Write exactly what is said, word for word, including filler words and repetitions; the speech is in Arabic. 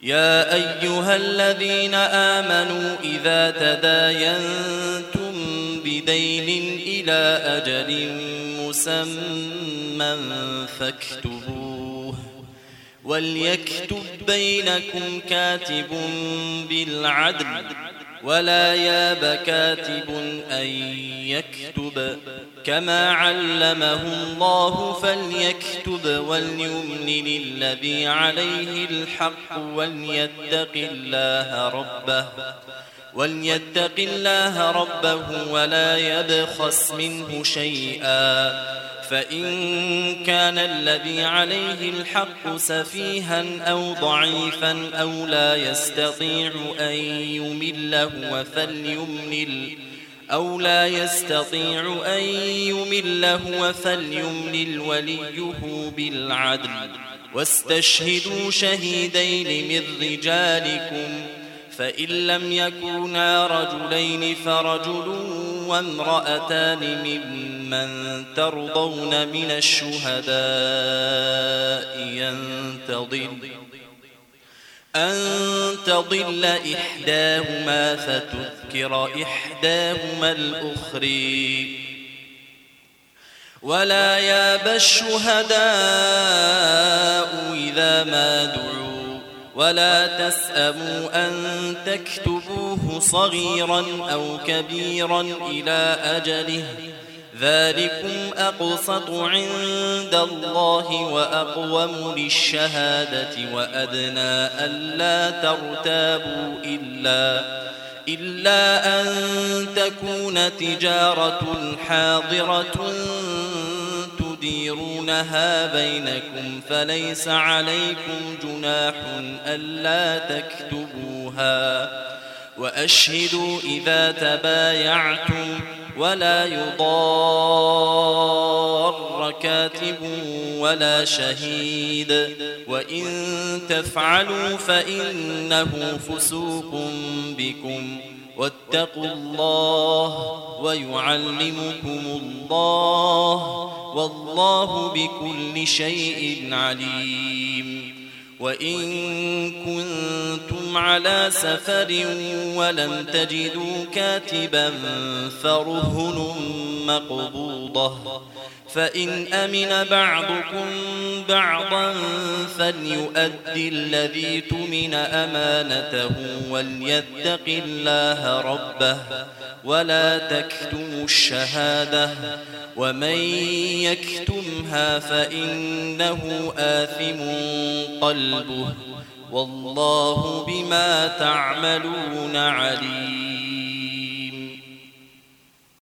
يا أيها الذين آمنوا إذا تداينتم بدين إلى أجل مسمى فاكتبوه وليكتب بينكم كاتب بالعدل ولا ياب كاتب أن يكتب كما علمه الله فليكتب وليملل الذي عليه الحق وليتق الله ربه وليتق الله ربه ولا يبخس منه شيئا فإن كان الذي عليه الحق سفيها أو ضعيفا أو لا يستطيع أن يمل هو فليملل أو لا يستطيع أن يمل هو فليملل وليه بالعدل واستشهدوا شهيدين من رجالكم فإن لم يكونا رجلين فرجل وامرأتان ممن ترضون من الشهداء أن تضل إحداهما فتذكر إحداهما الأخرى ولا ياب الشهداء إذا ما دعوا ولا تسأموا أن تكتبوه صغيرا أو كبيرا إلى أجله ذلكم أقسط عند الله وأقوم للشهادة وأدنى ألا ترتابوا إلا إلا أن تكون تجارة حاضرة تديرونها بينكم فليس عليكم جناح ألا تكتبوها وأشهدوا إذا تبايعتم ولا يضار كاتب ولا شهيد وإن تفعلوا فإنه فسوق بكم واتقوا الله ويعلمكم الله والله بكل شيء عليم وإن كنتم على سفر ولم تجدوا كاتبا فرهن مقبوضة فإن أمن بعضكم بعضا فليؤدي الذي تؤمن أمانته وليتق الله ربه ولا تكتموا الشهادة ومن يكتمها فإنه آثم قلبه والله بما تعملون عليم.